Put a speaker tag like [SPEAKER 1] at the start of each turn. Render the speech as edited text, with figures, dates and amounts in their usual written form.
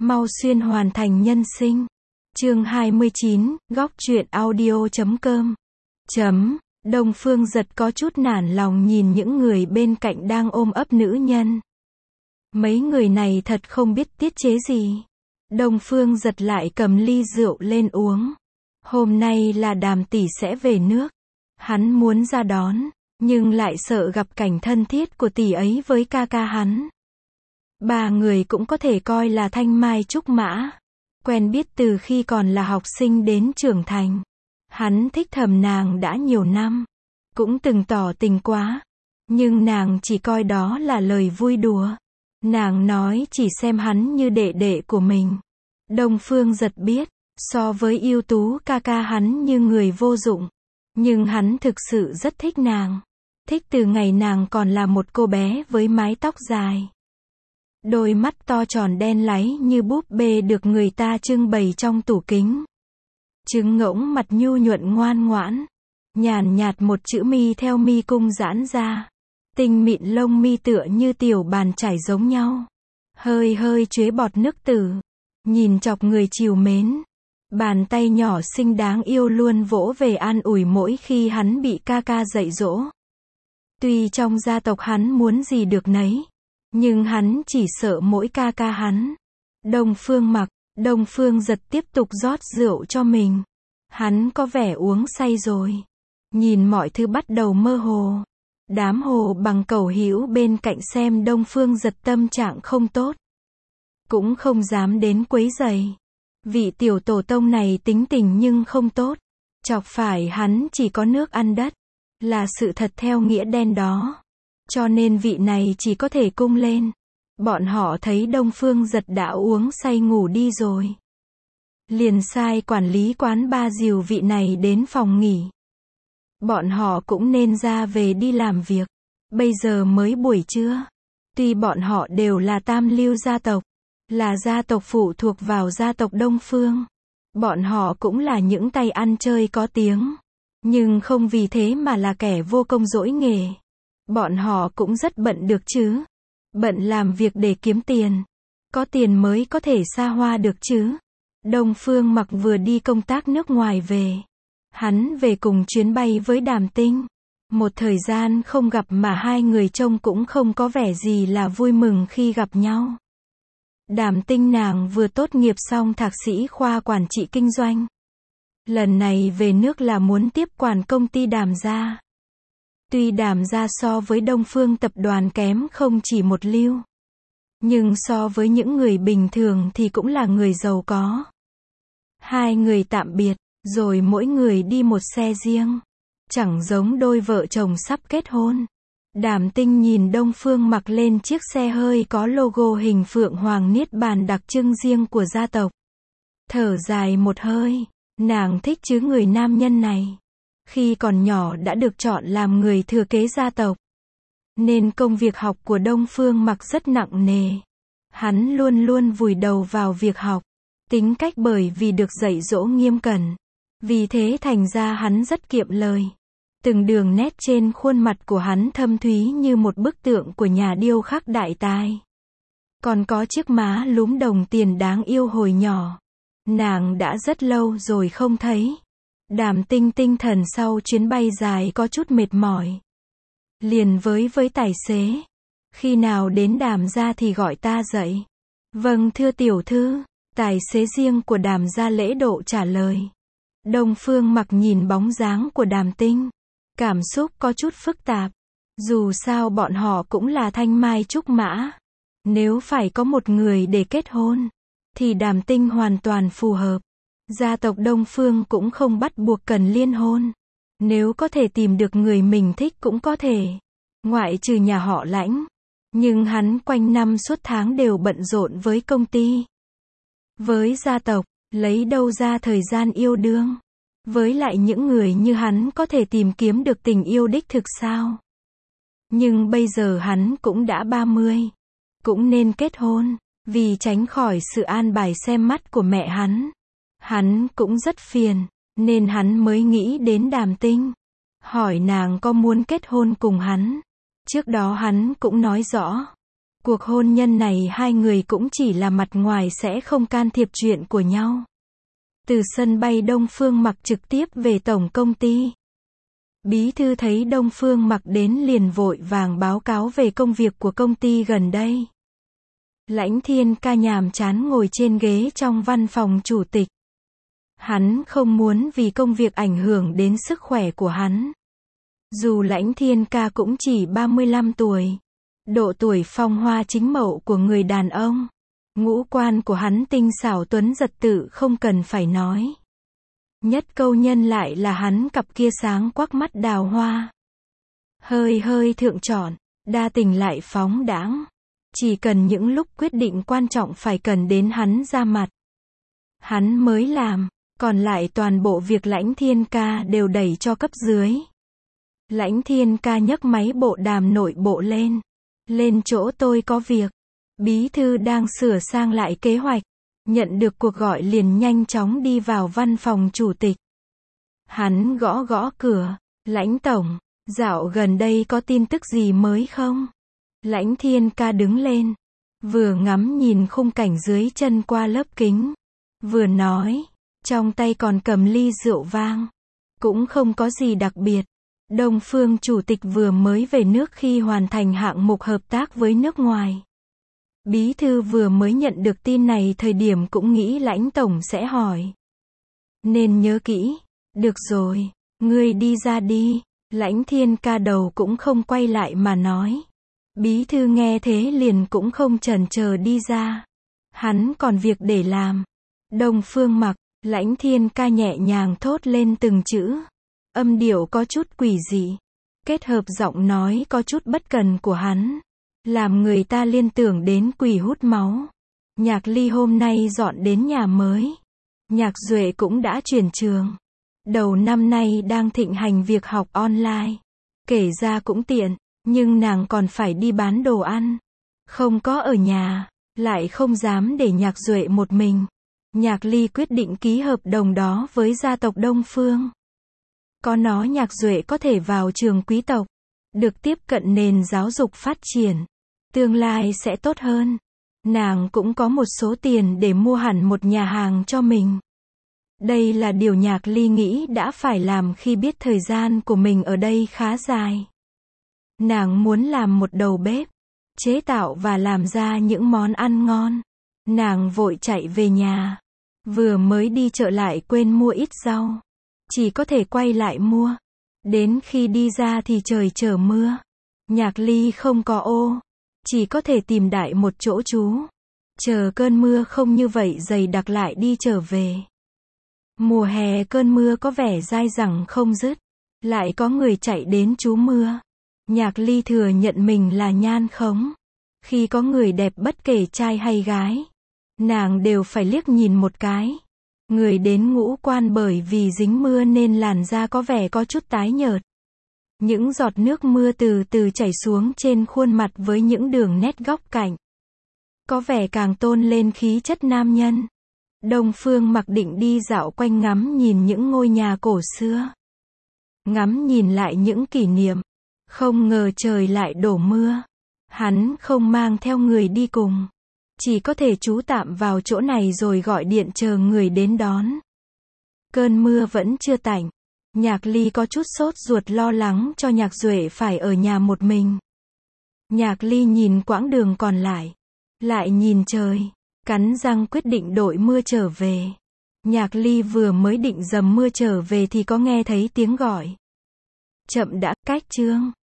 [SPEAKER 1] Mau xuyên hoàn thành nhân sinh. Chương 29, góc truyện audio.com. Đông Phương Dật có chút nản lòng nhìn những người bên cạnh đang ôm ấp nữ nhân. Mấy người này thật không biết tiết chế gì. Đông Phương Dật lại cầm ly rượu lên uống. Hôm nay là Đàm tỷ sẽ về nước. Hắn muốn ra đón, nhưng lại sợ gặp cảnh thân thiết của tỷ ấy với ca ca hắn. Ba người cũng có thể coi là thanh mai trúc mã. Quen biết từ khi còn là học sinh đến trưởng thành. Hắn thích thầm nàng đã nhiều năm. Cũng từng tỏ tình quá. Nhưng nàng chỉ coi đó là lời vui đùa. Nàng nói chỉ xem hắn như đệ đệ của mình. Đông Phương Dật biết, so với ưu tú ca ca hắn như người vô dụng. Nhưng hắn thực sự rất thích nàng. Thích từ ngày nàng còn là một cô bé với mái tóc dài. Đôi mắt to tròn đen láy như búp bê được người ta trưng bày trong tủ kính. Trứng ngỗng mặt nhu nhuận ngoan ngoãn. Nhàn nhạt một chữ mi theo mi cung giãn ra. Tinh mịn lông mi tựa như tiểu bàn chải giống nhau. Hơi hơi chuế bọt nước tử. Nhìn chọc người trìu mến. Bàn tay nhỏ xinh đáng yêu luôn vỗ về an ủi mỗi khi hắn bị ca ca dạy dỗ. Tuy trong gia tộc hắn muốn gì được nấy. Nhưng hắn chỉ sợ mỗi ca ca hắn. Đông Phương Dật tiếp tục rót rượu cho mình. Hắn có vẻ uống say rồi. Nhìn mọi thứ bắt đầu mơ hồ. Đám hồ bằng cẩu hữu bên cạnh xem Đông Phương Dật tâm trạng không tốt. Cũng không dám đến quấy rầy. Vị tiểu tổ tông này tính tình nhưng không tốt. Chọc phải hắn chỉ có nước ăn đất. Là sự thật theo nghĩa đen đó. Cho nên vị này chỉ có thể cung lên. Bọn họ thấy Đông Phương Dật đã uống say ngủ đi rồi. Liền sai quản lý quán ba dìu vị này đến phòng nghỉ. Bọn họ cũng nên ra về đi làm việc. Bây giờ mới buổi trưa. Tuy bọn họ đều là tam lưu gia tộc. Là gia tộc phụ thuộc vào gia tộc Đông Phương. Bọn họ cũng là những tay ăn chơi có tiếng. Nhưng không vì thế mà là kẻ vô công dỗi nghề. Bọn họ cũng rất bận được chứ. Bận làm việc để kiếm tiền. Có tiền mới có thể xa hoa được chứ. Đông Phương Mặc vừa đi công tác nước ngoài về. Hắn về cùng chuyến bay với Đàm Tinh. Một thời gian không gặp mà hai người trông cũng không có vẻ gì là vui mừng khi gặp nhau. Đàm Tinh nàng vừa tốt nghiệp xong thạc sĩ khoa quản trị kinh doanh. Lần này về nước là muốn tiếp quản công ty Đàm gia. Tuy Đàm gia so với Đông Phương tập đoàn kém không chỉ một lưu. Nhưng so với những người bình thường thì cũng là người giàu có. Hai người tạm biệt, rồi mỗi người đi một xe riêng. Chẳng giống đôi vợ chồng sắp kết hôn. Đàm Tinh nhìn Đông Phương Mặc lên chiếc xe hơi có logo hình Phượng Hoàng Niết Bàn đặc trưng riêng của gia tộc. Thở dài một hơi, nàng thích chứ người nam nhân này. Khi còn nhỏ đã được chọn làm người thừa kế gia tộc. Nên công việc học của Đông Phương Mặc rất nặng nề. Hắn luôn luôn vùi đầu vào việc học. Tính cách bởi vì được dạy dỗ nghiêm cẩn. Vì thế thành ra hắn rất kiệm lời. Từng đường nét trên khuôn mặt của hắn thâm thúy như một bức tượng của nhà điêu khắc đại tài. Còn có chiếc má lúm đồng tiền đáng yêu hồi nhỏ. Nàng đã rất lâu rồi không thấy. Đàm Tinh tinh thần sau chuyến bay dài có chút mệt mỏi. Liền với tài xế. Khi nào đến Đàm gia thì gọi ta dậy. Vâng thưa tiểu thư. Tài xế riêng của Đàm gia lễ độ trả lời. Đông Phương Mặc nhìn bóng dáng của Đàm Tinh. Cảm xúc có chút phức tạp. Dù sao bọn họ cũng là thanh mai trúc mã. Nếu phải có một người để kết hôn, thì Đàm Tinh hoàn toàn phù hợp. Gia tộc Đông Phương cũng không bắt buộc cần liên hôn. Nếu có thể tìm được người mình thích cũng có thể. Ngoại trừ nhà họ Lãnh. Nhưng hắn quanh năm suốt tháng đều bận rộn với công ty. Với gia tộc, lấy đâu ra thời gian yêu đương. Với lại những người như hắn có thể tìm kiếm được tình yêu đích thực sao? Nhưng bây giờ hắn cũng đã 30. Cũng nên kết hôn. Vì tránh khỏi sự an bài xem mắt của mẹ hắn. Hắn cũng rất phiền. Nên hắn mới nghĩ đến Đàm Tinh. Hỏi nàng có muốn kết hôn cùng hắn. Trước đó hắn cũng nói rõ. Cuộc hôn nhân này hai người cũng chỉ là mặt ngoài sẽ không can thiệp chuyện của nhau. Từ sân bay Đông Phương Mặc trực tiếp về tổng công ty. Bí thư thấy Đông Phương Mặc đến liền vội vàng báo cáo về công việc của công ty gần đây. Lãnh Thiên Ca nhàm chán ngồi trên ghế trong văn phòng chủ tịch. Hắn không muốn vì công việc ảnh hưởng đến sức khỏe của hắn. Dù Lãnh Thiên Ca cũng chỉ 35 tuổi. Độ tuổi phong hoa chính mậu của người đàn ông. Ngũ quan của hắn tinh xảo tuấn giật tự không cần phải nói. Nhất câu nhân lại là hắn cặp kia sáng quắc mắt đào hoa. Hơi hơi thượng trọn, đa tình lại phóng đãng. Chỉ cần những lúc quyết định quan trọng phải cần đến hắn ra mặt. Hắn mới làm, còn lại toàn bộ việc Lãnh Thiên Ca đều đẩy cho cấp dưới. Lãnh Thiên Ca nhấc máy bộ đàm nội bộ lên. Lên chỗ tôi có việc. Bí thư đang sửa sang lại kế hoạch. Nhận được cuộc gọi liền nhanh chóng đi vào văn phòng chủ tịch. Hắn gõ gõ cửa. Lãnh tổng, dạo gần đây có tin tức gì mới không? Lãnh Thiên Ca đứng lên. Vừa ngắm nhìn khung cảnh dưới chân qua lớp kính. Vừa nói. Trong tay còn cầm ly rượu vang. Cũng không có gì đặc biệt. Đông Phương chủ tịch vừa mới về nước khi hoàn thành hạng mục hợp tác với nước ngoài. Bí thư vừa mới nhận được tin này thời điểm cũng nghĩ Lãnh tổng sẽ hỏi. Nên nhớ kỹ. Được rồi, ngươi đi ra đi. Lãnh Thiên Ca đầu cũng không quay lại mà nói. Bí thư nghe thế liền cũng không chần chờ đi ra. Hắn còn việc để làm. Đông Phương Mặc, Lãnh Thiên Ca nhẹ nhàng thốt lên từng chữ. Âm điệu có chút quỷ dị. Kết hợp giọng nói có chút bất cần của hắn. Làm người ta liên tưởng đến quỷ hút máu. Nhạc Ly hôm nay dọn đến nhà mới. Nhạc Duệ cũng đã chuyển trường. Đầu năm nay đang thịnh hành việc học online. Kể ra cũng tiện, nhưng nàng còn phải đi bán đồ ăn. Không có ở nhà, lại không dám để Nhạc Duệ một mình. Nhạc Ly quyết định ký hợp đồng đó với gia tộc Đông Phương. Có nó Nhạc Duệ có thể vào trường quý tộc, được tiếp cận nền giáo dục phát triển. Tương lai sẽ tốt hơn. Nàng cũng có một số tiền để mua hẳn một nhà hàng cho mình. Đây là điều Nhạc Ly nghĩ đã phải làm khi biết thời gian của mình ở đây khá dài. Nàng muốn làm một đầu bếp, chế tạo và làm ra những món ăn ngon. Nàng vội chạy về nhà. Vừa mới đi chợ lại quên mua ít rau. Chỉ có thể quay lại mua. Đến khi đi ra thì trời trở mưa. Nhạc Ly không có ô. Chỉ có thể tìm đại một chỗ trú. Chờ cơn mưa không như vậy dày đặc lại đi trở về. Mùa hè cơn mưa có vẻ dai dẳng không dứt. Lại có người chạy đến trú mưa. Nhạc Ly thừa nhận mình là nhan khống. Khi có người đẹp bất kể trai hay gái, nàng đều phải liếc nhìn một cái. Người đến ngũ quan bởi vì dính mưa nên làn da có vẻ có chút tái nhợt. Những giọt nước mưa từ từ chảy xuống trên khuôn mặt với những đường nét góc cạnh. Có vẻ càng tôn lên khí chất nam nhân. Đông Phương Mặc định đi dạo quanh ngắm nhìn những ngôi nhà cổ xưa. Ngắm nhìn lại những kỷ niệm. Không ngờ trời lại đổ mưa. Hắn không mang theo người đi cùng. Chỉ có thể trú tạm vào chỗ này rồi gọi điện chờ người đến đón. Cơn mưa vẫn chưa tạnh. Nhạc Ly có chút sốt ruột lo lắng cho Nhạc Duệ phải ở nhà một mình. Nhạc Ly nhìn quãng đường còn lại nhìn trời, cắn răng quyết định đội mưa trở về. Nhạc Ly vừa mới định dầm mưa trở về thì có nghe thấy tiếng gọi. Chậm đã, cách chương.